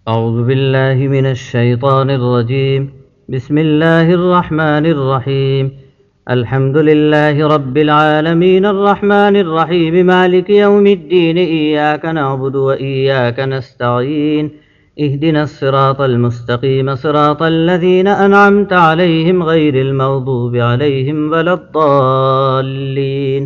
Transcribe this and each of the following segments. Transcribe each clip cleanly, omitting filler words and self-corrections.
أعوذ بالله من الشيطان الرجيم. بسم الله الرحمن الرحيم. الحمد لله رب العالمين الرحمن الرحيم مالك يوم الدين إياك نعبد وإياك نستعين اهدنا الصراط المستقيم صراط الذين أنعمت عليهم غير المغضوب عليهم ولا الضالين.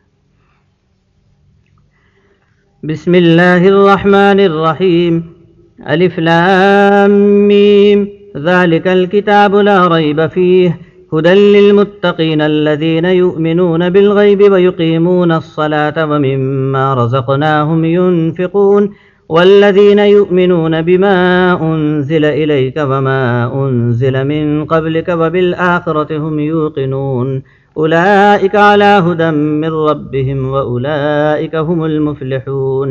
بسم الله الرحمن الرحيم. ألف لام ميم ذلك الكتاب لا ريب فيه هدى للمتقين الذين يؤمنون بالغيب ويقيمون الصلاة ومما رزقناهم ينفقون والذين يؤمنون بما أنزل إليك وما أنزل من قبلك وبالآخرة هم يوقنون أولئك على هدى من ربهم وأولئك هم المفلحون.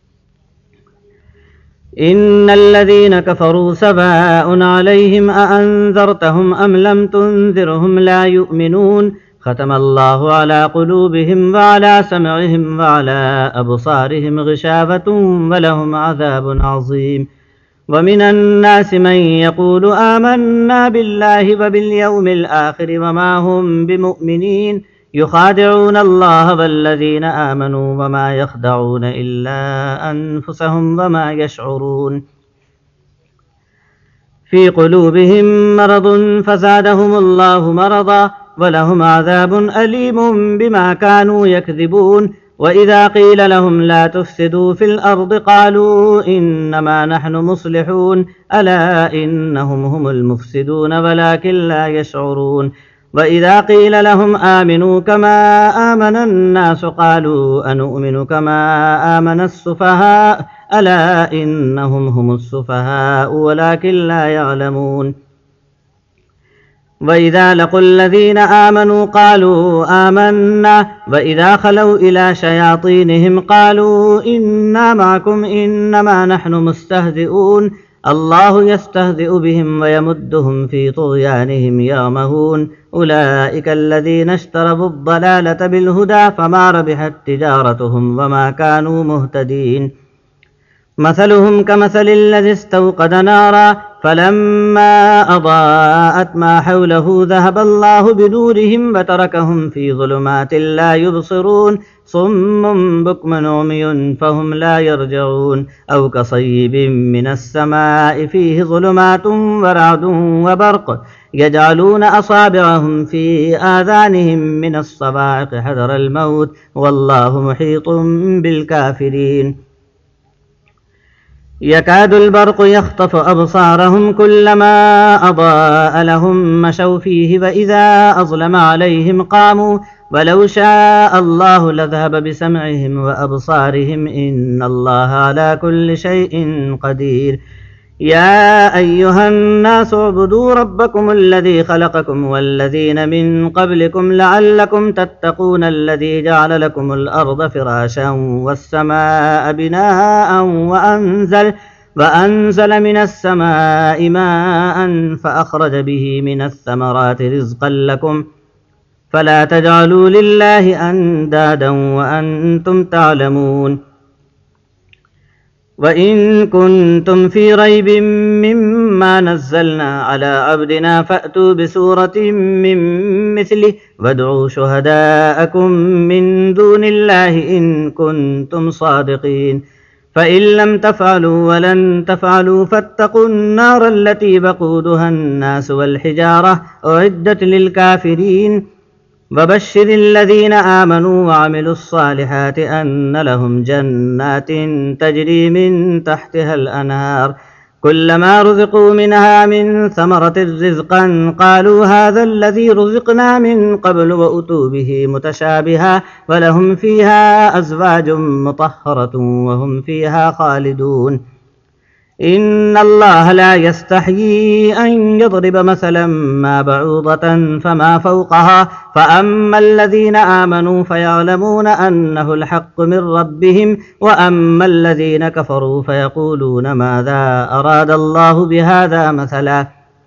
إن الذين كفروا سواء عليهم أأنذرتهم أم لم تنذرهم لا يؤمنون ختم الله على قلوبهم وعلى سمعهم وعلى أبصارهم غشاوة ولهم عذاب عظيم. ومن الناس من يقول آمنا بالله وباليوم الآخر وما هم بمؤمنين يخادعون الله والذين آمنوا وما يخدعون إلا أنفسهم وما يشعرون. في قلوبهم مرض فزادهم الله مرضا ولهم عذاب أليم بما كانوا يكذبون. وإذا قيل لهم لا تفسدوا في الأرض قالوا إنما نحن مصلحون ألا إنهم هم المفسدون ولكن لا يشعرون. وإذا قيل لهم آمنوا كما آمن الناس قالوا أنؤمن كما آمن السفهاء ألا إنهم هم السفهاء ولكن لا يعلمون. وإذا لقوا الذين آمنوا قالوا آمنا وإذا خلوا إلى شياطينهم قالوا إنا معكم إنما نحن مستهزئون الله يستهزئ بهم ويمدهم في طغيانهم يعمهون أولئك الذين اشتروا الضلالة بالهدى فما ربحت تجارتهم وما كانوا مهتدين. مثلهم كمثل الذي استوقد نارا فلما أضاءت ما حوله ذهب الله بنورهم وتركهم في ظلمات لا يبصرون صم بكم عمي فهم لا يرجعون أو كصيب من السماء فيه ظلمات ورعد وبرق يجعلون أصابعهم في آذانهم من الصواعق حذر الموت والله محيط بالكافرين. يكاد البرق يخطف أبصارهم كلما أضاء لهم مشوا فيه وإذا أظلم عليهم قاموا ولو شاء الله لذهب بسمعهم وأبصارهم إن الله على كل شيء قدير. يا أيها الناس اعبدوا ربكم الذي خلقكم والذين من قبلكم لعلكم تتقون الذي جعل لكم الأرض فراشا والسماء بناء وأنزل من السماء ماء فأخرج به من الثمرات رزقا لكم فلا تجعلوا لله أندادا وأنتم تعلمون. وإن كنتم في ريب مما نزلنا على عبدنا فأتوا بسورة من مثله وادعوا شهداءكم من دون الله إن كنتم صادقين فإن لم تفعلوا ولن تفعلوا فاتقوا النار التي وقودها الناس والحجارة أعدت للكافرين. وبشر الذين آمنوا وعملوا الصالحات أن لهم جنات تجري من تحتها الأنهار كلما رزقوا منها من ثمرة رزقا قالوا هذا الذي رزقنا من قبل وأتوا به متشابها ولهم فيها أزواج مطهرة وهم فيها خالدون. إن الله لا يستحيي أن يضرب مثلا ما بعوضة فما فوقها فأما الذين آمنوا فيعلمون أنه الحق من ربهم وأما الذين كفروا فيقولون ماذا أراد الله بهذا مثلا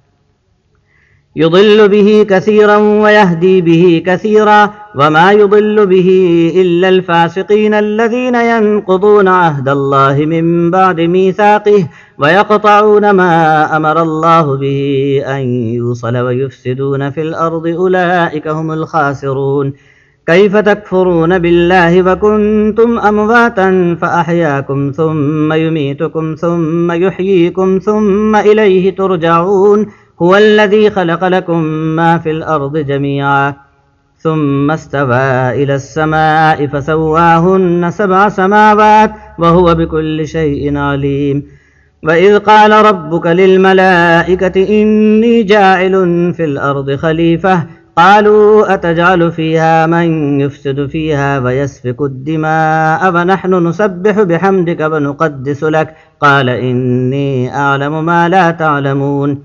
يضل به كثيرا ويهدي به كثيرا وما يضل به إلا الفاسقين الذين ينقضون عهد الله من بعد ميثاقه ويقطعون ما أمر الله به أن يوصل ويفسدون في الأرض أولئك هم الخاسرون. كيف تكفرون بالله وكنتم أمواتا فأحياكم ثم يميتكم ثم يحييكم ثم إليه ترجعون. هو الذي خلق لكم ما في الأرض جميعا ثم استوى إلى السماء فسواهن 7 سماوات وهو بكل شيء عليم. وإذ قال ربك للملائكة إني جاعل في الأرض خليفة قالوا أتجعل فيها من يفسد فيها ويسفك الدماء ونحن نسبح بحمدك ونقدس لك قال إني أعلم ما لا تعلمون.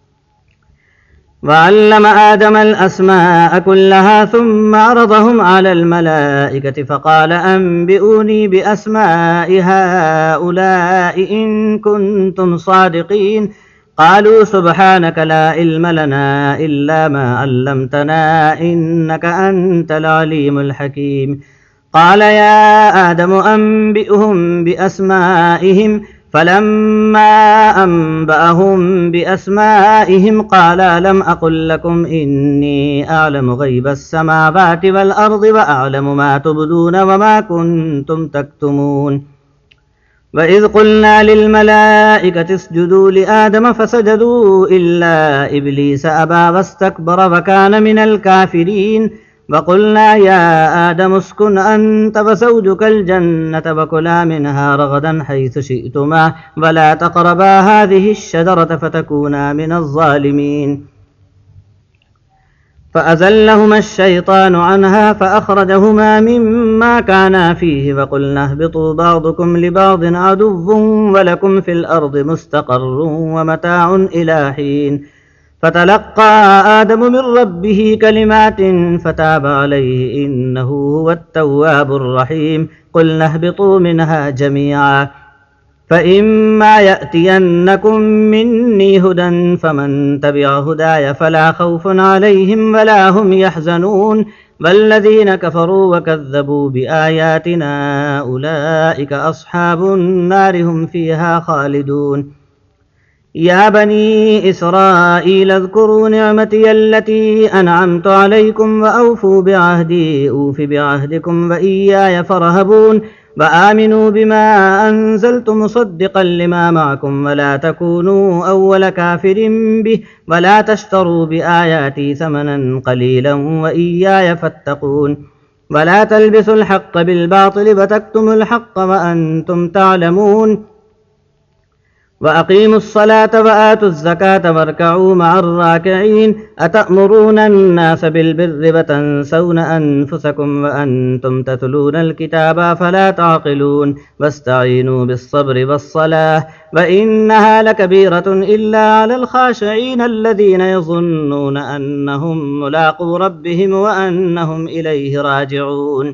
وعلم آدم الأسماء كلها ثم عرضهم على الملائكة فقال أنبئوني بأسماء هؤلاء إن كنتم صادقين. قالوا سبحانك لا علم لنا إلا ما علمتنا إنك أنت العليم الحكيم. قال يا آدم أنبئهم بأسمائهم فلما أنبأهم بأسمائهم قال لم أقل لكم إني أعلم غيب السماوات والأرض وأعلم ما تبدون وما كنتم تكتمون. وإذ قلنا للملائكة اسجدوا لآدم فسجدوا إلا إبليس أبى واستكبر وكان من الكافرين. وقلنا يا آدم اسكن أنت وزوجك الجنة وكلا منها رغدا حيث شئتما ولا تقربا هذه الشجرة فتكونا من الظالمين. فأزلهما الشيطان عنها فأخرجهما مما كانا فيه وقلنا اهبطوا بعضكم لبعض عدو ولكم في الأرض مستقر ومتاع إلى حين. فتلقى آدم من ربه كلمات فتاب عليه إنه هو التواب الرحيم. قلنا اهبطوا منها جميعا فإما يأتينكم مني هدى فمن تبع هداي فلا خوف عليهم ولا هم يحزنون. والذين كفروا وكذبوا بآياتنا أولئك أصحاب النار هم فيها خالدون. يا بني إسرائيل اذكروا نعمتي التي أنعمت عليكم وأوفوا بعهدي أوف بعهدكم وإياي فارهبون. وآمنوا بما أنزلت مصدقا لما معكم ولا تكونوا أول كافر به ولا تشتروا بآياتي ثمنا قليلا وإياي فاتقون. ولا تلبسوا الحق بالباطل وتكتموا الحق وأنتم تعلمون. وأقيموا الصلاة وآتوا الزكاة واركعوا مع الراكعين. أتأمرون الناس بالبر وتنسون أنفسكم وأنتم تتلون الكتاب فلا تعقلون. واستعينوا بالصبر والصلاة وإنها لكبيرة إلا على الخاشعين الذين يظنون أنهم ملاقو ربهم وأنهم إليه راجعون.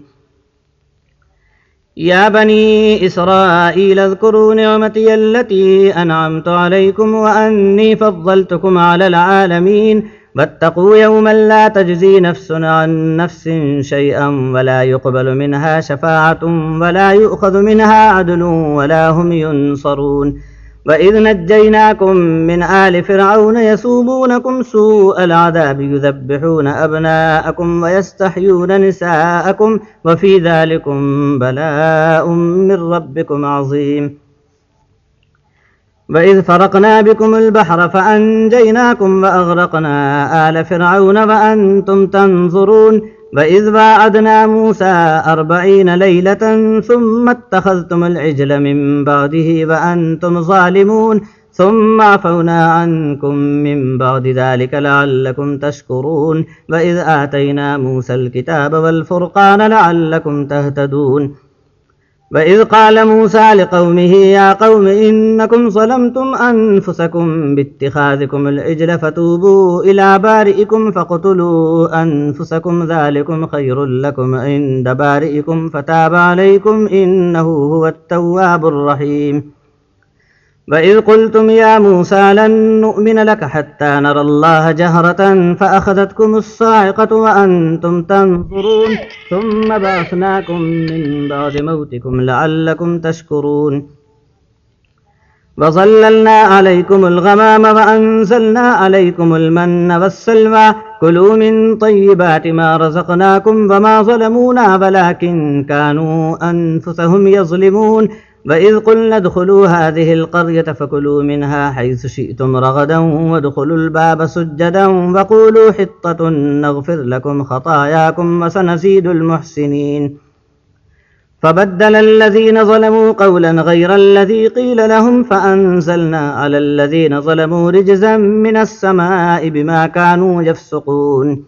يا بني إسرائيل اذكروا نعمتي التي أنعمت عليكم وأني فضلتكم على العالمين. واتقوا يوما لا تجزي نفس عن نفس شيئا ولا يقبل منها شفاعة ولا يؤخذ منها عدل ولا هم ينصرون. وإذ نجيناكم من آل فرعون يسومونكم سوء العذاب يذبحون أبناءكم ويستحيون نساءكم وفي ذلكم بلاء من ربكم عظيم. وإذ فرقنا بكم البحر فأنجيناكم وأغرقنا آل فرعون وأنتم تنظرون. وإذ واعدنا موسى 40 ليلة ثم اتخذتم العجل من بعده وأنتم ظالمون ثم عفونا عنكم من بعد ذلك لعلكم تشكرون. وإذ آتينا موسى الكتاب والفرقان لعلكم تهتدون. وإذ قال موسى لقومه يا قوم إنكم ظلمتم أنفسكم باتخاذكم العجل فتوبوا إلى بارئكم فاقتلوا أنفسكم ذلكم خير لكم عند بارئكم فتاب عليكم إنه هو التواب الرحيم. وإذ قلتم يا موسى لن نؤمن لك حتى نرى الله جهرة فأخذتكم الصاعقة وأنتم تنظرون ثم بعثناكم من بعد موتكم لعلكم تشكرون. وظللنا عليكم الغمام وأنزلنا عليكم المن والسلوى كلوا من طيبات ما رزقناكم وما ظلمونا ولكن كانوا أنفسهم يظلمون وإذ قلنا ادخلوا هذه القرية فكلوا منها حيث شئتم رغدا وادخلوا الباب سجدا وقولوا حطة نغفر لكم خطاياكم وسنزيد المحسنين فبدل الذين ظلموا قولا غير الذي قيل لهم فأنزلنا على الذين ظلموا رجزا من السماء بما كانوا يفسقون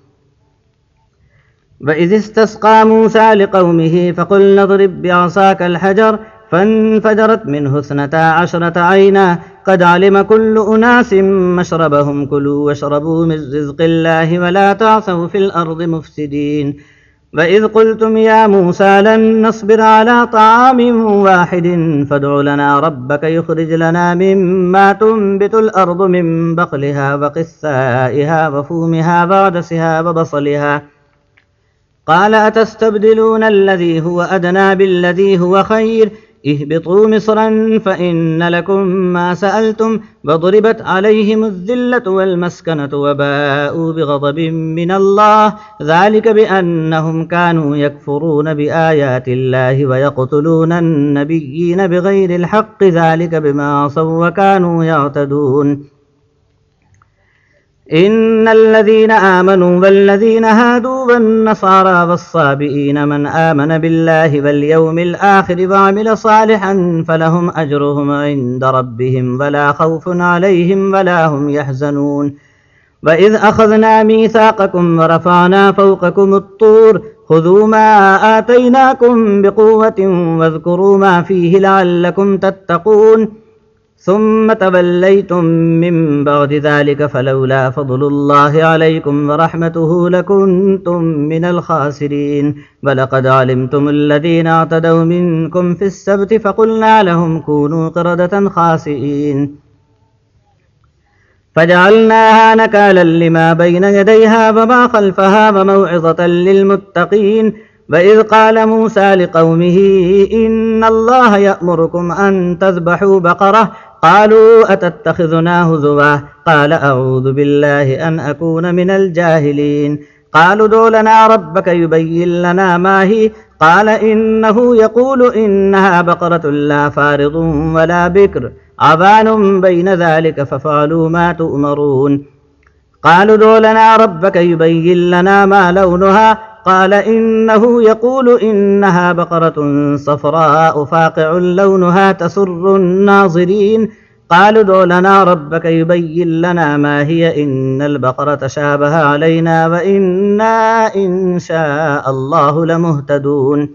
وإذ استسقى موسى لقومه فقلنا اضرب بعصاك الحجر فانفجرت منه 12 عينا قد علم كل أناس مشربهم كلوا واشربوا من رزق الله ولا تعثوا في الأرض مفسدين وإذ قلتم يا موسى لن نصبر على طعام واحد فادع لنا ربك يخرج لنا مما تنبت الأرض من بقلها وقثائها وفومها وعدسها وبصلها قال أتستبدلون الذي هو أدنى بالذي هو خير اهبطوا مصرا فإن لكم ما سألتم وضربت عليهم الذلة والمسكنة وباءوا بغضب من الله ذلك بأنهم كانوا يكفرون بآيات الله ويقتلون النبيين بغير الحق ذلك بما عصوا وكانوا يعتدون إن الذين آمنوا والذين هادوا والنصارى والصابئين من آمن بالله واليوم الآخر وعمل صالحا فلهم أجرهم عند ربهم ولا خوف عليهم ولا هم يحزنون وإذ أخذنا ميثاقكم ورفعنا فوقكم الطور خذوا ما آتيناكم بقوة واذكروا ما فيه لعلكم تتقون ثم توليتم من بعد ذلك فلولا فضل الله عليكم ورحمته لكنتم من الخاسرين ولقد علمتم الذين اعتدوا منكم في السبت فقلنا لهم كونوا قردة خاسئين فجعلناها نكالا لما بين يديها وما خلفها وموعظة للمتقين وإذ قال موسى لقومه إن الله يأمركم أن تذبحوا بقرة قالوا أتتخذنا هزوا قال أعوذ بالله أن أكون من الجاهلين قالوا ادع لنا ربك يبين لنا ما هي قال إنه يقول إنها بقرة لا فارض ولا بكر عبان بين ذلك ففعلوا ما تؤمرون قالوا ادع لنا ربك يبين لنا ما لونها قال إنه يقول إنها بقرة صفراء فاقع لونها تسر الناظرين قالوا ادع لنا ربك يبين لنا ما هي إن البقرة شابه علينا وإنا إن شاء الله لمهتدون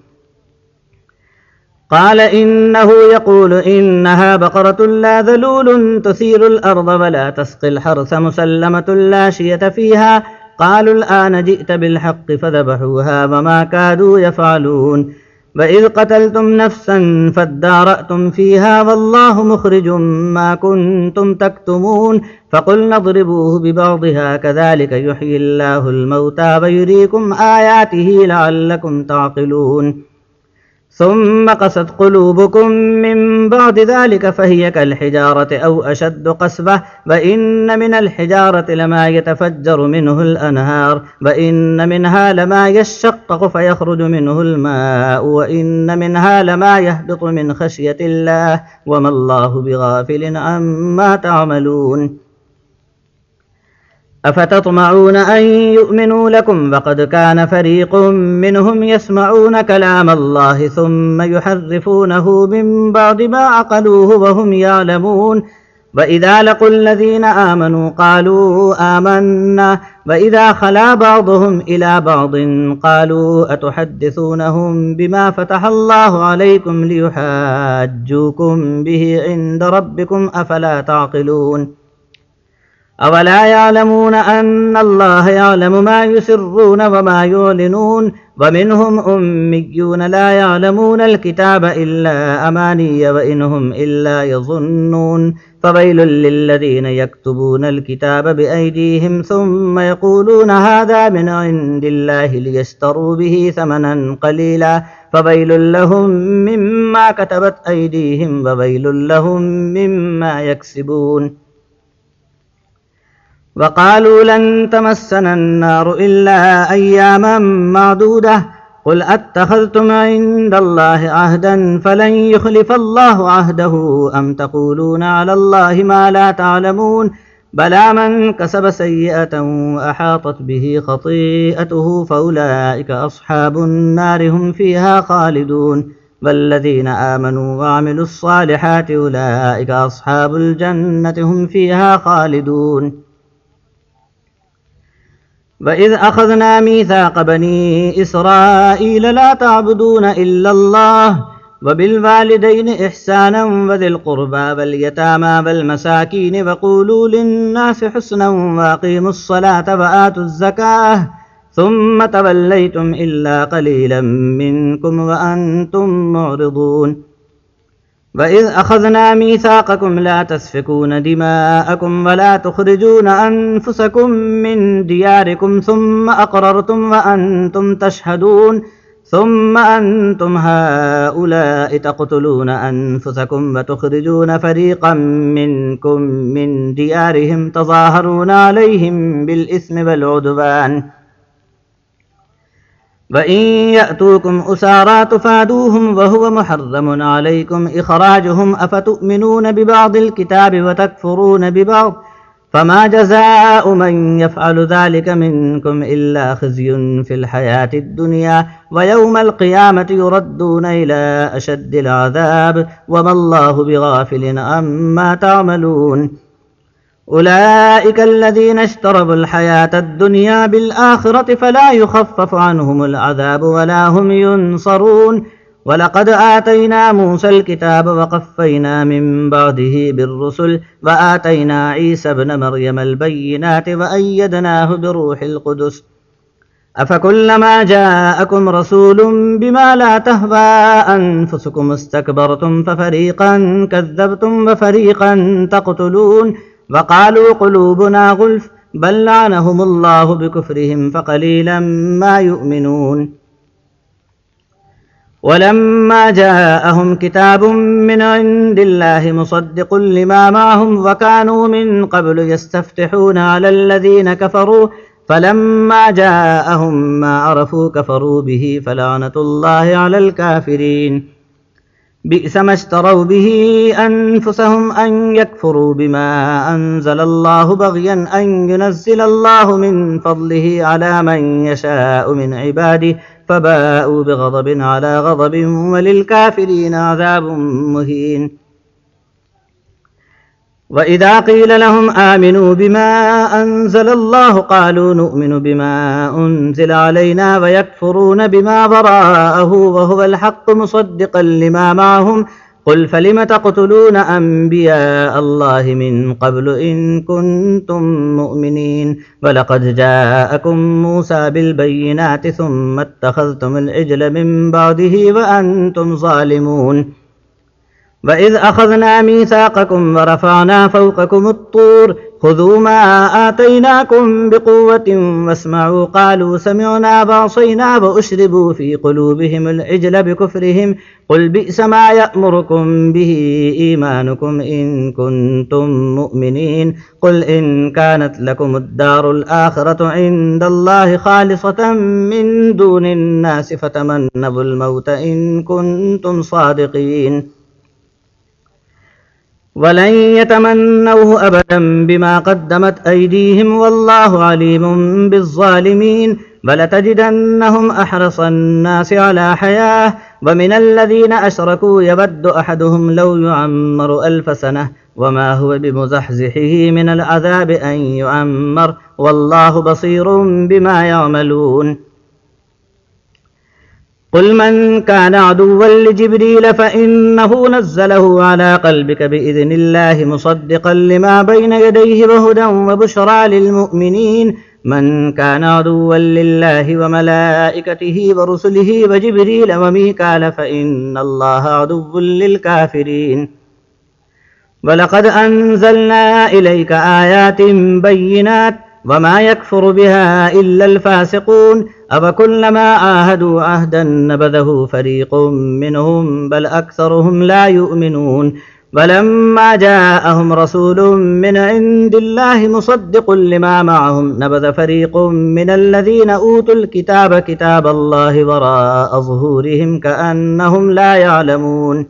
قال إنه يقول إنها بقرة لا ذلول تثير الأرض ولا تسقي الحرث مسلمة لا شية فيها قالوا الآن جئت بالحق فذبحوها وما كادوا يفعلون وإذ قتلتم نفسا فادارأتم فيها والله مخرج ما كنتم تكتمون فقلنا اضربوه ببعضها كذلك يحيي الله الموتى ويريكم آياته لعلكم تعقلون ثم قست قلوبكم من بعد ذلك فهي كالحجارة أو أشد قسوة وإن من الحجارة لما يتفجر منه الأنهار وإن منها لما يشقق فيخرج منه الماء وإن منها لما يهبط من خشية الله وما الله بغافل عما تعملون أفتطمعون أن يؤمنوا لكم وقد كان فريق منهم يسمعون كلام الله ثم يحرفونه من بعد ما عقلوه وهم يعلمون وإذا لقوا الذين آمنوا قالوا آمنا وإذا خلا بعضهم إلى بعض قالوا أتحدثونهم بما فتح الله عليكم ليحاجوكم به عند ربكم أفلا تعقلون أولا يعلمون أن الله يعلم ما يسرون وما يعلنون ومنهم أميون لا يعلمون الكتاب إلا أماني وإنهم إلا يظنون فويل للذين يكتبون الكتاب بأيديهم ثم يقولون هذا من عند الله ليشتروا به ثمنا قليلا فويل لهم مما كتبت أيديهم وويل لهم مما يكسبون وقالوا لن تمسنا النار إلا أياما معدودة قل أتخذتم عند الله عهدا فلن يخلف الله عهده أم تقولون على الله ما لا تعلمون بلى من كسب سيئة وأحاطت به خطيئته فأولئك أصحاب النار هم فيها خالدون والذين آمنوا وعملوا الصالحات أولئك أصحاب الجنة هم فيها خالدون وإذ أخذنا ميثاق بني إسرائيل لا تعبدون إلا الله وبالوالدين إحسانا وذي القربى واليتامى والمساكين وقولوا للناس حسنا وأقيموا الصلاة وآتوا الزكاة ثم توليتم إلا قليلا منكم وأنتم معرضون وإذ أخذنا ميثاقكم لا تسفكون دماءكم ولا تخرجون أنفسكم من دياركم ثم أقررتم وأنتم تشهدون ثم أنتم هؤلاء تقتلون أنفسكم وتخرجون فريقا منكم من ديارهم تظاهرون عليهم بالإثم والعدوان وإن يأتوكم أسارى تفادوهم وهو محرم عليكم إخراجهم أفتؤمنون ببعض الكتاب وتكفرون ببعض فما جزاء من يفعل ذلك منكم إلا خزي في الحياة الدنيا ويوم القيامة يردون إلى أشد العذاب وما الله بغافل عما تعملون أولئك الذين اشتروا الحياة الدنيا بالآخرة فلا يخفف عنهم العذاب ولا هم ينصرون ولقد آتينا موسى الكتاب وقفينا من بعده بالرسل وآتينا عيسى ابن مريم البينات وأيدناه بروح القدس أفكلما جاءكم رسول بما لا تهوى أنفسكم استكبرتم ففريقا كذبتم وفريقا تقتلون وقالوا قلوبنا غلف بل لعنهم الله بكفرهم فقليلا ما يؤمنون ولما جاءهم كتاب من عند الله مصدق لما معهم وكانوا من قبل يستفتحون على الذين كفروا فلما جاءهم ما عرفوا كفروا به فلعنة الله على الكافرين بئس ما اشتروا به أنفسهم أن يكفروا بما أنزل الله بغيا أن ينزل الله من فضله على من يشاء من عباده فباءوا بغضب على غضب وللكافرين عذاب مهين وإذا قيل لهم آمنوا بما أنزل الله قالوا نؤمن بما أنزل علينا ويكفرون بما وراءه وهو الحق مصدقا لما معهم قل فلم تقتلون أنبياء الله من قبل إن كنتم مؤمنين ولقد جاءكم موسى بالبينات ثم اتخذتم العجل من بعده وأنتم ظالمون وإذ أخذنا ميثاقكم ورفعنا فوقكم الطور خذوا ما آتيناكم بقوة واسمعوا قالوا سمعنا وعصينا وأشربوا في قلوبهم العجل بكفرهم قل بئس ما يأمركم به إيمانكم إن كنتم مؤمنين قل إن كانت لكم الدار الآخرة عند الله خالصة من دون الناس فتمنوا الموت إن كنتم صادقين ولن يتمنوه أبدا بما قدمت أيديهم والله عليم بالظالمين ولتجدنهم أحرص الناس على حياة ومن الذين أشركوا يود أحدهم لو يعمر 1000 سنة وما هو بمزحزحه من العذاب أن يعمر والله بصير بما يعملون قل من كان عدوا لجبريل فإنه نزله على قلبك بإذن الله مصدقا لما بين يديه وهدى وبشرى للمؤمنين من كان عدوا لله وملائكته ورسله وجبريل وميكال فإن الله عدو للكافرين ولقد أنزلنا إليك آيات بينات وما يكفر بها إلا الفاسقون أفكلما عاهدوا عهدا نبذه فريق منهم بل أكثرهم لا يؤمنون ولما جاءهم رسول من عند الله مصدق لما معهم نبذ فريق من الذين أوتوا الكتاب كتاب الله وراء ظهورهم كأنهم لا يعلمون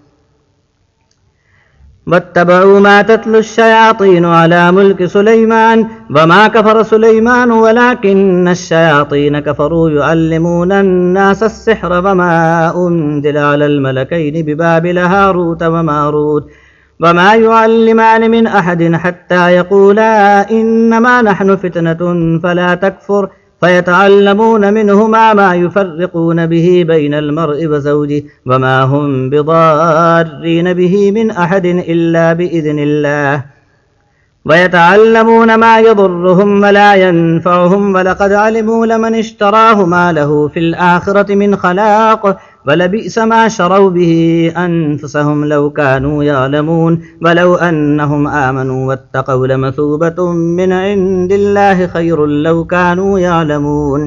واتبعوا ما تتلو الشياطين على ملك سليمان وما كفر سليمان ولكن الشياطين كفروا يعلمون الناس السحر وما أنزل على الملكين ببابل هاروت وماروت وما يعلمان من أحد حتى يقولا إنما نحن فتنة فلا تكفر فيتعلمون منهما ما يفرقون به بين المرء وزوجه وما هم بضارين به من أحد إلا بإذن الله ويتعلمون ما يضرهم ولا ينفعهم ولقد علموا لمن اشتراه ما له في الآخرة من خلاق ولبئس ما شروا به أنفسهم لو كانوا يعلمون ولو أنهم آمنوا واتقوا لمثوبة من عند الله خير لو كانوا يعلمون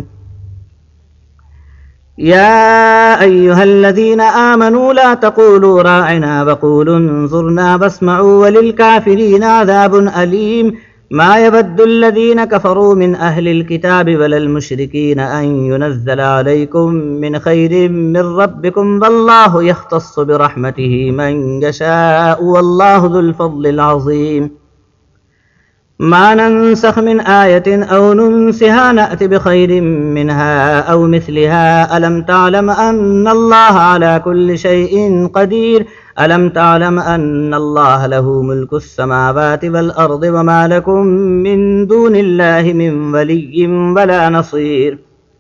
يا أيها الذين آمنوا لا تقولوا راعنا وقولوا انظرنا واسمعوا وللكافرين عذاب أليم ما يود الذين كفروا من أهل الكتاب ولا المشركين أن ينزل عليكم من خير من ربكم والله يختص برحمته من يشاء والله ذو الفضل العظيم ما ننسخ من آية أو ننسها نأت بخير منها أو مثلها ألم تعلم أن الله على كل شيء قدير ألم تعلم أن الله له ملك السماوات والأرض وما لكم من دون الله من ولي ولا نصير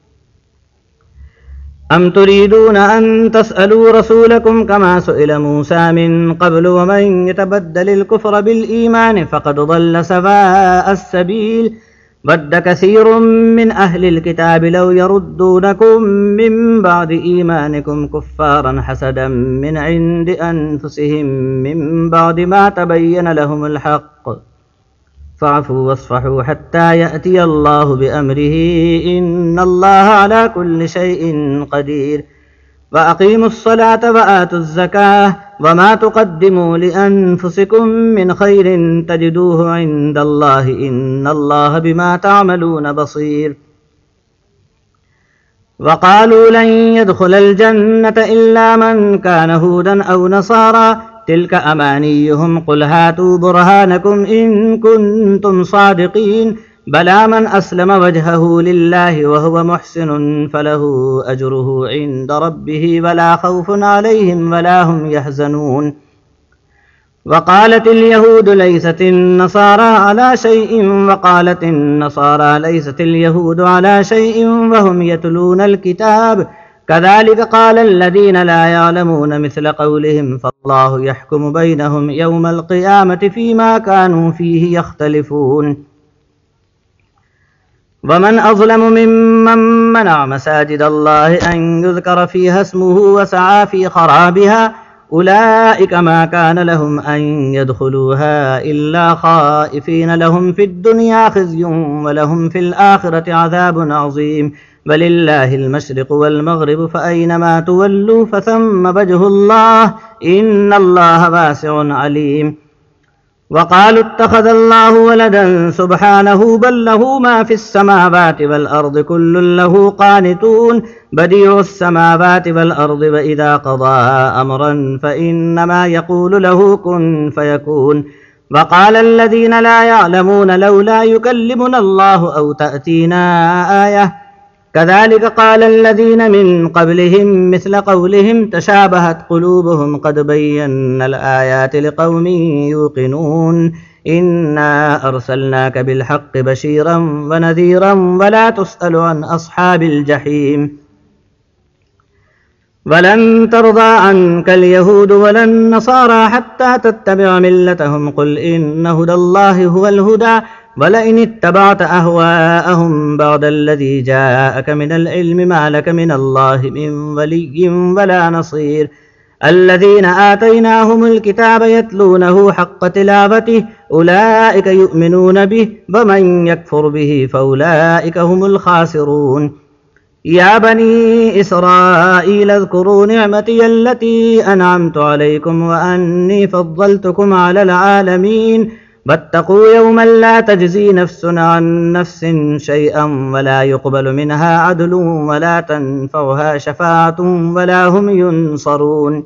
أم تريدون أن تسألوا رسولكم كما سئل موسى من قبل ومن يتبدل الكفر بالإيمان فقد ضل سواء السبيل ود كثير من أهل الكتاب لو يردونكم من بعد إيمانكم كفارا حسدا من عند أنفسهم من بعد ما تبين لهم الحق فاعفوا واصفحوا حتى يأتي الله بأمره إن الله على كل شيء قدير وأقيموا الصلاة وآتوا الزكاة وما تقدموا لأنفسكم من خير تجدوه عند الله إن الله بما تعملون بصير وقالوا لن يدخل الجنة إلا من كان هودا أو نصارى تلك أمانيهم قل هاتوا برهانكم إن كنتم صادقين بلى من أسلم وجهه لله وهو محسن فله أجره عند ربه ولا خوف عليهم ولا هم يحزنون وقالت اليهود ليست النصارى على شيء وقالت النصارى ليست اليهود على شيء وهم يتلون الكتاب كذلك قال الذين لا يعلمون مثل قولهم فالله يحكم بينهم يوم القيامة فيما كانوا فيه يختلفون ومن أظلم ممن منع مساجد الله أن يذكر فيها اسمه وسعى في خرابها أولئك ما كان لهم أن يدخلوها إلا خائفين لهم في الدنيا خزي ولهم في الآخرة عذاب عظيم ولله المشرق والمغرب فأينما تولوا فثم وجه الله إن الله واسع عليم وقالوا اتخذ الله ولدا سبحانه بل له ما في السماوات والأرض كل له قانتون بديع السماوات والأرض وإذا قضى أمرا فإنما يقول له كن فيكون وقال الذين لا يعلمون لولا يكلمنا الله أو تأتينا آية كذلك قال الذين من قبلهم مثل قولهم تشابهت قلوبهم قد بينا الآيات لقوم يوقنون إنا أرسلناك بالحق بشيرا ونذيرا ولا تسأل عن أصحاب الجحيم ولن ترضى عنك اليهود ولا النصارى حتى تتبع ملتهم قل إن هدى الله هو الهدى ولئن اتبعت أهواءهم بعد الذي جاءك من العلم ما لك من الله من ولي ولا نصير الذين آتيناهم الكتاب يتلونه حق تلاوته أولئك يؤمنون به ومن يكفر به فأولئك هم الخاسرون يا بني إسرائيل اذكروا نعمتي التي أنعمت عليكم وأني فضلتكم على العالمين واتقوا يوما لا تجزي نفس عن نفس شيئا ولا يقبل منها عدل ولا تنفعها شفاعة ولا هم ينصرون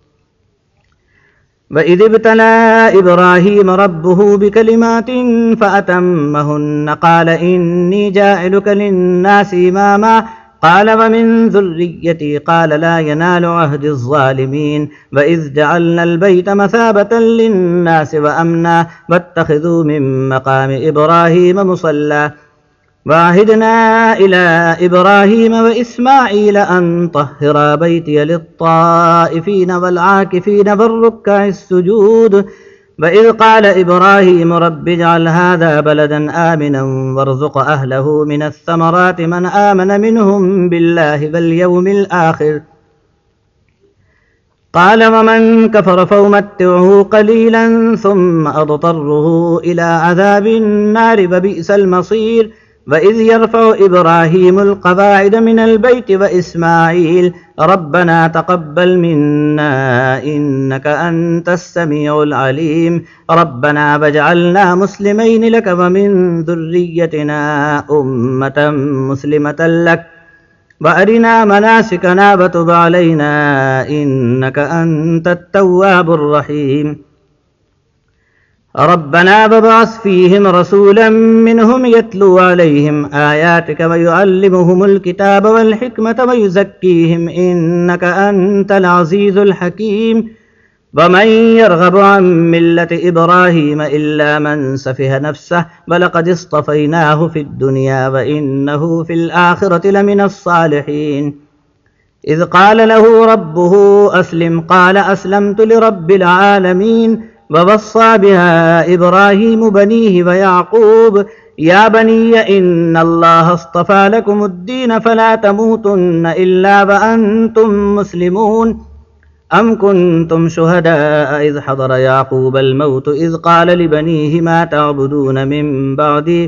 وإذ ابتلى إبراهيم ربه بكلمات فأتمهن قال إني جاعلك للناس إماما قال ومن ذريتي قال لا ينال عهد الظالمين وإذ جعلنا البيت مثابة للناس وأمنا واتخذوا من مقام إبراهيم مصلى وعهدنا إلى إبراهيم وإسماعيل أن طهرا بيتي للطائفين والعاكفين والركع السجود وإذ قال إبراهيم رب اجعل هذا بلدا آمنا وارزق أهله من الثمرات من آمن منهم بالله واليوم الآخر قال ومن كفر فأمتعه قليلا ثم أضطره إلى عذاب النار وبئس المصير وإذ يرفع إبراهيم القواعد من البيت وإسماعيل ربنا تقبل منا إنك أنت السميع العليم ربنا واجعلنا مسلمين لك ومن ذريتنا أمة مسلمة لك وأرنا مناسكنا وتب علينا إنك أنت التواب الرحيم ربنا وابعث فيهم رسولا منهم يتلو عليهم آياتك ويعلمهم الكتاب والحكمة ويزكيهم إنك أنت العزيز الحكيم ومن يرغب عن ملة إبراهيم إلا من سفه نفسه ولقد اصطفيناه في الدنيا وإنه في الآخرة لمن الصالحين إذ قال له ربه أسلم قال أسلمت لرب العالمين ووصى بها إبراهيم بنيه ويعقوب يا بني إن الله اصطفى لكم الدين فلا تموتن إلا وأنتم مسلمون أم كنتم شهداء إذ حضر يعقوب الموت إذ قال لبنيه ما تعبدون من بعدي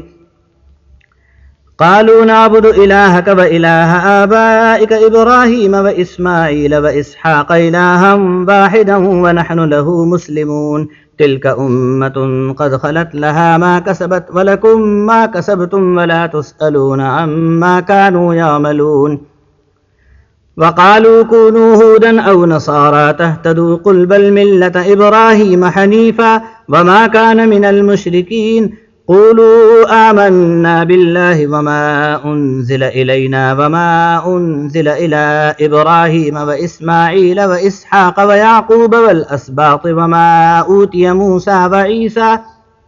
قالوا نعبد إلهك وإله آبائك إبراهيم وإسماعيل وإسحاق إلها واحدا ونحن له مسلمون تلك أمة قد خلت لها ما كسبت ولكم ما كسبتم ولا تسألون عما كانوا يعملون وقالوا كونوا هودا أو نصارى تهتدوا قل بل ملة إبراهيم حنيفا وما كان من المشركين قولوا آمنا بالله وما أنزل إلينا وما أنزل إلى إبراهيم وإسماعيل وإسحاق ويعقوب والأسباط وما أوتي موسى وعيسى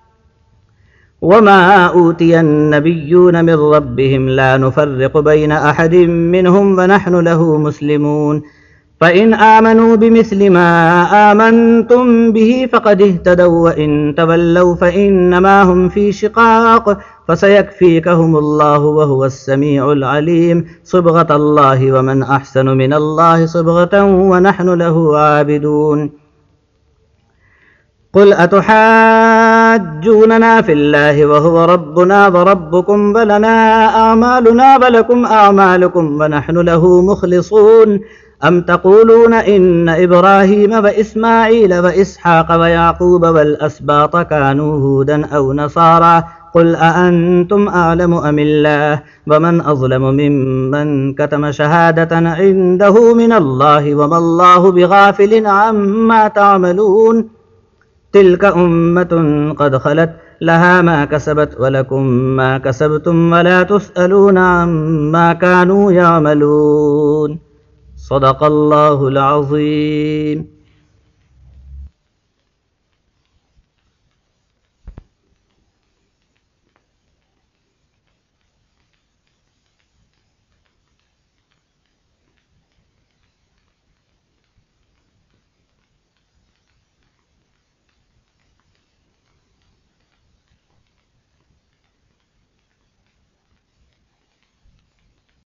وما أوتي النبيون من ربهم لا نفرق بين أحد منهم ونحن له مسلمون فإن آمنوا بمثل ما آمنتم به فقد اهتدوا وإن تولوا فإنما هم في شقاق فسيكفيكهم الله وهو السميع العليم صبغة الله ومن أحسن من الله صبغة ونحن له عابدون قل أتحاجوننا في الله وهو ربنا وربكم ولنا أعمالنا ولكم أعمالكم ونحن له مخلصون أم تقولون إن إبراهيم وإسماعيل وإسحاق ويعقوب والأسباط كانوا هودا أو نصارى قل أأنتم أعلم أم الله ومن أظلم ممن كتم شهادة عنده من الله وما الله بغافل عما تعملون تلك أمة قد خلت لها ما كسبت ولكم ما كسبتم ولا تسألون عما كانوا يعملون صدق الله العظيم